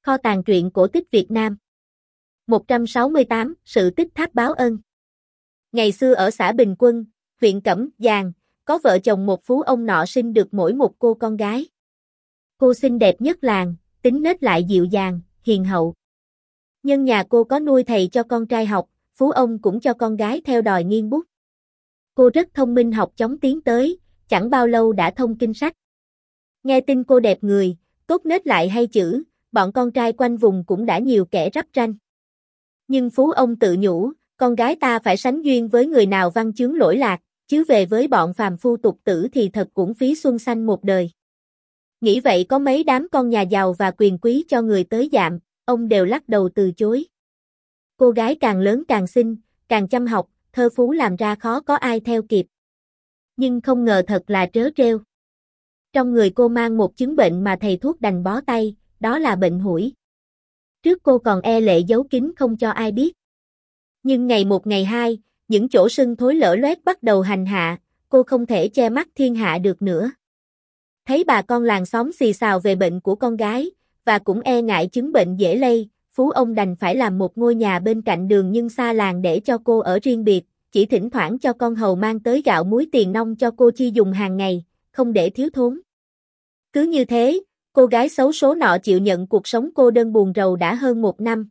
Kho tàng truyện cổ tích Việt Nam. 168, sự tích tháp báo ân. Ngày xưa ở xã Bình Quân, huyện Cẩm Giàng, có vợ chồng một phú ông nọ sinh được mỗi một cô con gái. Cô xinh đẹp nhất làng, tính nết lại dịu dàng, hiền hậu. Nhân nhà cô có nuôi thầy cho con trai học, phú ông cũng cho con gái theo đòi nghiên bút. Cô rất thông minh, học chóng tiến tới, chẳng bao lâu đã thông kinh sách. Nghe tin cô đẹp người, tốt nết lại hay chữ, bọn con trai quanh vùng cũng đã nhiều kẻ rắp ranh. Nhưng phú ông tự nhủ, con gái ta phải sánh duyên với người nào văn chướng lỗi lạc, chứ về với bọn phàm phu tục tử thì thật cũng phí xuân xanh một đời. Nghĩ vậy có mấy đám con nhà giàu và quyền quý cho người tới dạm, ông đều lắc đầu từ chối. Cô gái càng lớn càng xinh, càng chăm học, thơ phú làm ra khó có ai theo kịp. Nhưng không ngờ thật là trớ trêu. Trong người cô mang một chứng bệnh mà thầy thuốc đành bó tay, đó là bệnh hủi. Trước cô còn e lệ giấu kín không cho ai biết. Nhưng ngày một ngày hai, những chỗ sưng thối lở loét bắt đầu hành hạ, cô không thể che mắt thiên hạ được nữa. Thấy bà con làng xóm xì xào về bệnh của con gái, và cũng e ngại chứng bệnh dễ lây, phú ông đành phải làm một ngôi nhà bên cạnh đường nhưng xa làng để cho cô ở riêng biệt, chỉ thỉnh thoảng cho con hầu mang tới gạo muối tiền nong cho cô chi dùng hàng ngày, không để thiếu thốn. Cứ như thế, cô gái xấu số nọ chịu nhận cuộc sống cô đơn buồn rầu đã hơn một năm.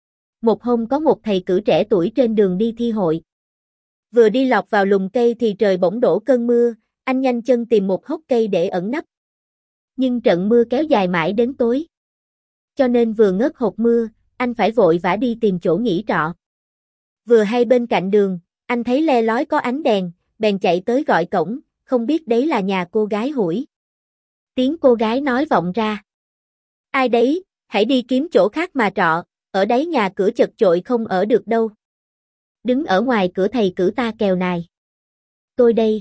Một hôm có một thầy cử trẻ tuổi trên đường đi thi hội. Vừa đi lọt vào lùm cây thì trời bỗng đổ cơn mưa, anh nhanh chân tìm một hốc cây để ẩn nấp. Nhưng trận mưa kéo dài mãi đến tối. Cho nên vừa ngớt hột mưa, anh phải vội vã đi tìm chỗ nghỉ trọ. Vừa hay bên cạnh đường, anh thấy le lói có ánh đèn, bèn chạy tới gọi cổng, không biết đấy là nhà cô gái hủi. Tiếng cô gái nói vọng ra. Ai đấy, hãy đi kiếm chỗ khác mà trọ, ở đấy nhà cửa chật chội không ở được đâu. Đứng ở ngoài cửa thầy cử ta kèo nài. Tôi đây.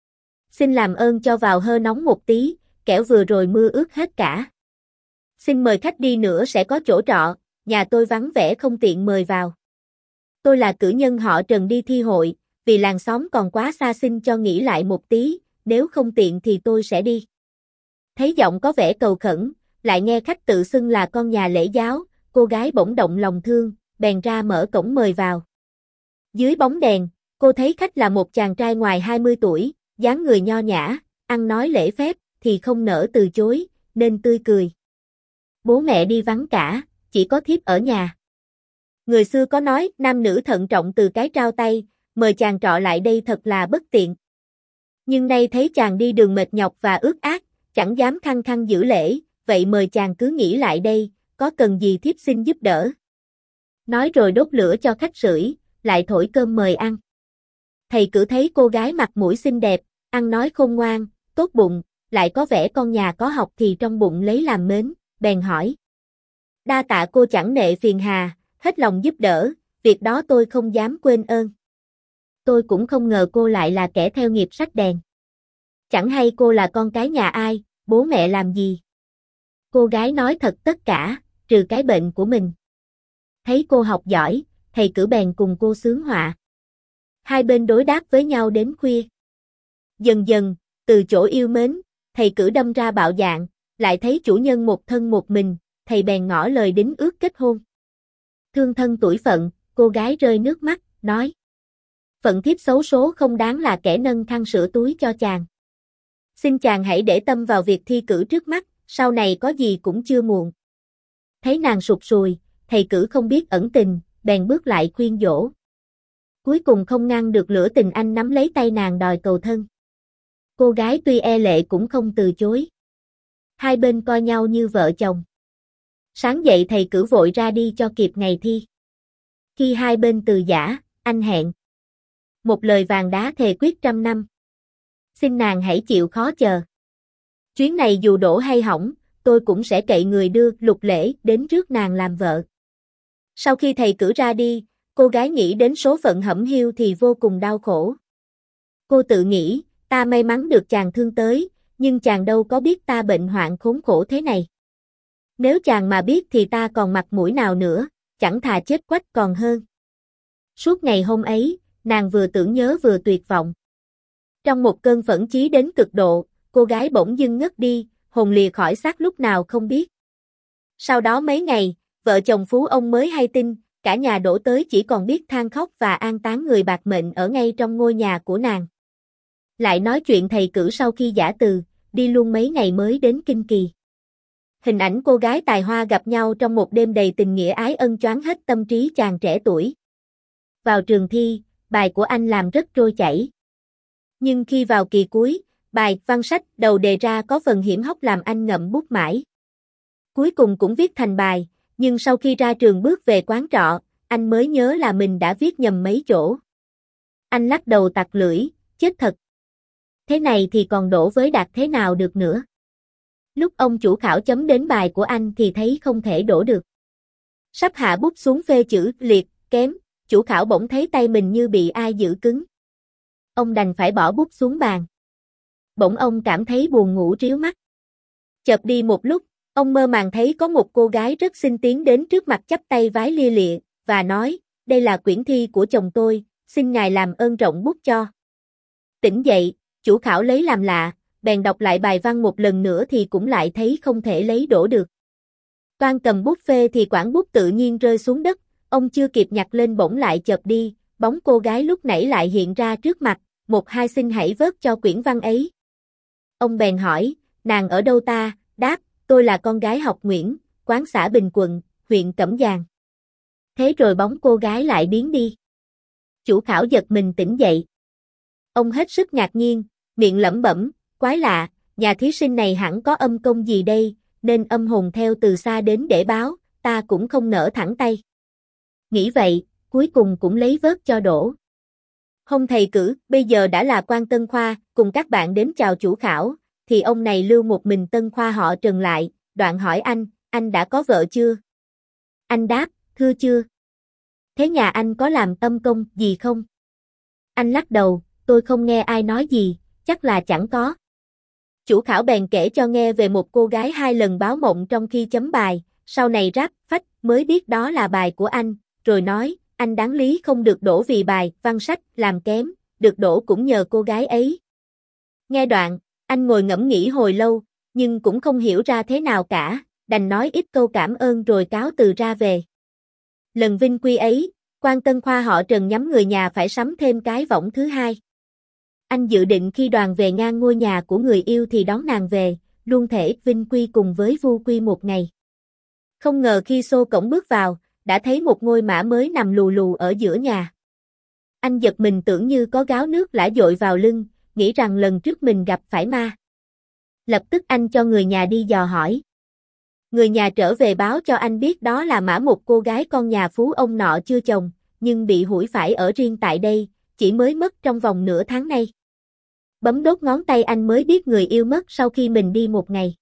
Xin làm ơn cho vào hơ nóng một tí, kẻo vừa rồi mưa ướt hết cả. Xin mời khách đi nữa sẽ có chỗ trọ, nhà tôi vắng vẻ không tiện mời vào. Tôi là cử nhân họ Trần đi thi hội, vì làng xóm còn quá xa xin cho nghỉ lại một tí, nếu không tiện thì tôi sẽ đi. Thấy giọng có vẻ cầu khẩn, lại nghe khách tự xưng là con nhà lễ giáo, cô gái bỗng động lòng thương, bèn ra mở cổng mời vào. Dưới bóng đèn, cô thấy khách là một chàng trai ngoài 20 tuổi, dáng người nho nhã, ăn nói lễ phép, thì không nỡ từ chối, nên tươi cười. Bố mẹ đi vắng cả, chỉ có thiếp ở nhà. Người xưa có nói, nam nữ thận trọng từ cái trao tay, mời chàng trọ lại đây thật là bất tiện. Nhưng nay thấy chàng đi đường mệt nhọc và ướt át, chẳng dám khăng khăng giữ lễ, vậy mời chàng cứ nghỉ lại đây, có cần gì thiếp xin giúp đỡ. Nói rồi đốt lửa cho khách sưởi, lại thổi cơm mời ăn. Thầy cử thấy cô gái mặt mũi xinh đẹp, ăn nói khôn ngoan, tốt bụng, lại có vẻ con nhà có học thì trong bụng lấy làm mến, bèn hỏi. Đa tạ cô chẳng nệ phiền hà, hết lòng giúp đỡ, việc đó tôi không dám quên ơn. Tôi cũng không ngờ cô lại là kẻ theo nghiệp sách đèn. Chẳng hay cô là con cái nhà ai, bố mẹ làm gì? Cô gái nói thật tất cả, trừ cái bệnh của mình. Thấy cô học giỏi, thầy cử bèn cùng cô xướng họa. Hai bên đối đáp với nhau đến khuya. Dần dần, từ chỗ yêu mến, thầy cử đâm ra bạo dạn, lại thấy chủ nhân một thân một mình, thầy bèn ngỏ lời đính ước kết hôn. Thương thân tuổi phận, cô gái rơi nước mắt, nói. Phận thiếp xấu số không đáng là kẻ nâng khăn sửa túi cho chàng. Xin chàng hãy để tâm vào việc thi cử trước mắt, sau này có gì cũng chưa muộn. Thấy nàng sụt sùi, thầy cử không biết ẩn tình, bèn bước lại khuyên dỗ. Cuối cùng không ngăn được lửa tình, anh nắm lấy tay nàng đòi cầu thân. Cô gái tuy e lệ cũng không từ chối. Hai bên coi nhau như vợ chồng. Sáng dậy thầy cử vội ra đi cho kịp ngày thi. Khi hai bên từ giã, anh hẹn. Một lời vàng đá thề quyết 100 năm. Xin nàng hãy chịu khó chờ. Chuyến này dù đổ hay hỏng, tôi cũng sẽ cậy người đưa Lục Lễ đến rước nàng làm vợ. Sau khi thầy cử ra đi, cô gái nghĩ đến số phận hẩm hiu thì vô cùng đau khổ. Cô tự nghĩ, ta may mắn được chàng thương tới, nhưng chàng đâu có biết ta bệnh hoạn khốn khổ thế này. Nếu chàng mà biết thì ta còn mặt mũi nào nữa, chẳng thà chết quách còn hơn. Suốt ngày hôm ấy, nàng vừa tưởng nhớ vừa tuyệt vọng. Trong một cơn phẫn chí đến cực độ, cô gái bỗng dưng ngất đi, hồn lìa khỏi xác lúc nào không biết. Sau đó mấy ngày, vợ chồng phú ông mới hay tin, cả nhà đổ tới chỉ còn biết than khóc và an táng người bạc mệnh ở ngay trong ngôi nhà của nàng. Lại nói chuyện thầy cử sau khi giã từ, đi luôn mấy ngày mới đến Kinh Kỳ. Hình ảnh cô gái tài hoa gặp nhau trong một đêm đầy tình nghĩa ái ân choáng hết tâm trí chàng trẻ tuổi. Vào trường thi, bài của anh làm rất trôi chảy. Nhưng khi vào kỳ cuối, bài văn sách đầu đề ra có phần hiểm hóc làm anh ngậm bút mãi. Cuối cùng cũng viết thành bài, nhưng sau khi ra trường bước về quán trọ, anh mới nhớ là mình đã viết nhầm mấy chỗ. Anh lắc đầu tặc lưỡi, chết thật. Thế này thì còn đổ với đạt thế nào được nữa. Lúc ông chủ khảo chấm đến bài của anh thì thấy không thể đổ được. Sắp hạ bút xuống phê chữ liệt, kém, chủ khảo bỗng thấy tay mình như bị ai giữ cứng. Ông đành phải bỏ bút xuống bàn. Bỗng ông cảm thấy buồn ngủ ríu mắt. Chợp đi một lúc, ông mơ màng thấy có một cô gái rất xinh tiến đến trước mặt chắp tay vái lia lịa, và nói, đây là quyển thi của chồng tôi, xin ngài làm ơn rộng bút cho. Tỉnh dậy, chủ khảo lấy làm lạ, bèn đọc lại bài văn một lần nữa thì cũng lại thấy không thể lấy đổ được. Toan cầm bút phê thì quảng bút tự nhiên rơi xuống đất, ông chưa kịp nhặt lên bỗng lại chợp đi, bóng cô gái lúc nãy lại hiện ra trước mặt, một hai xin hãy vớt cho quyển văn ấy. Ông bèn hỏi, nàng ở đâu ta, đáp, tôi là con gái học Nguyễn, quán xã Bình Quận, huyện Cẩm Giàng. Thế rồi bóng cô gái lại biến đi. Chủ khảo giật mình tỉnh dậy. Ông hết sức ngạc nhiên, miệng lẩm bẩm, quái lạ, nhà thí sinh này hẳn có âm công gì đây, nên âm hồn theo từ xa đến để báo, ta cũng không nỡ thẳng tay. Nghĩ vậy, cuối cùng cũng lấy vớt cho đổ. Hôm thầy cử, bây giờ đã là quan Tân Khoa, cùng các bạn đến chào chủ khảo, thì ông này lưu một mình Tân Khoa họ Trần lại, đoạn hỏi anh đã có vợ chưa? Anh đáp, thưa chưa. Thế nhà anh có làm âm công gì không? Anh lắc đầu, tôi không nghe ai nói gì, chắc là chẳng có. Chủ khảo bèn kể cho nghe về một cô gái 2 lần báo mộng trong khi chấm bài, sau này ráp phách mới biết đó là bài của anh, rồi nói, anh đáng lý không được đổ vì bài văn sách làm kém, được đổ cũng nhờ cô gái ấy. Nghe đoạn, anh ngồi ngẫm nghĩ hồi lâu, nhưng cũng không hiểu ra thế nào cả, đành nói ít câu cảm ơn rồi cáo từ ra về. Lần vinh quy ấy, quan Tân Khoa họ Trần nhắm người nhà phải sắm thêm cái võng thứ hai. Anh dự định khi đoàn về ngang ngôi nhà của người yêu thì đón nàng về, luôn thể vinh quy cùng với vu quy một ngày. Không ngờ khi xô cổng bước vào, đã thấy một ngôi mã mới nằm lù lù ở giữa nhà. Anh giật mình tưởng như có gáo nước lã dội vào lưng, nghĩ rằng lần trước mình gặp phải ma. Lập tức anh cho người nhà đi dò hỏi. Người nhà trở về báo cho anh biết đó là mã một cô gái con nhà phú ông nọ chưa chồng, nhưng bị hủi phải ở riêng tại đây, chỉ mới mất trong vòng nửa tháng nay. Bấm đốt ngón tay anh mới biết người yêu mất sau khi mình đi một ngày.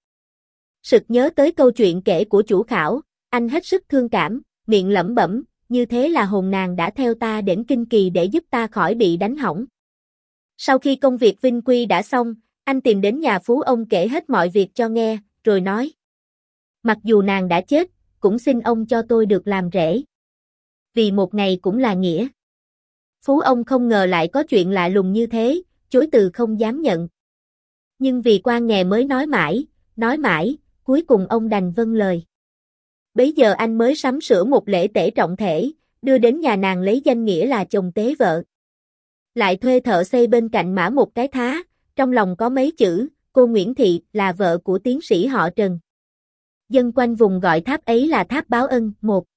Sực nhớ tới câu chuyện kể của chủ khảo, anh hết sức thương cảm, miệng lẩm bẩm, như thế là hồn nàng đã theo ta đến Kinh Kỳ để giúp ta khỏi bị đánh hỏng. Sau khi công việc vinh quy đã xong, anh tìm đến nhà phú ông kể hết mọi việc cho nghe, rồi nói. Mặc dù nàng đã chết, cũng xin ông cho tôi được làm rể. Vì một ngày cũng là nghĩa. Phú ông không ngờ lại có chuyện lạ lùng như thế, chối từ không dám nhận. Nhưng vì quan nghè mới nói mãi, cuối cùng ông đành vâng lời. Bấy giờ anh mới sắm sửa một lễ tể trọng thể, đưa đến nhà nàng lấy danh nghĩa là chồng tế vợ. Lại thuê thợ xây bên cạnh mã một cái thá, trong lòng có mấy chữ, cô Nguyễn Thị là vợ của tiến sĩ họ Trần. Dân quanh vùng gọi tháp ấy là tháp báo ân. 1.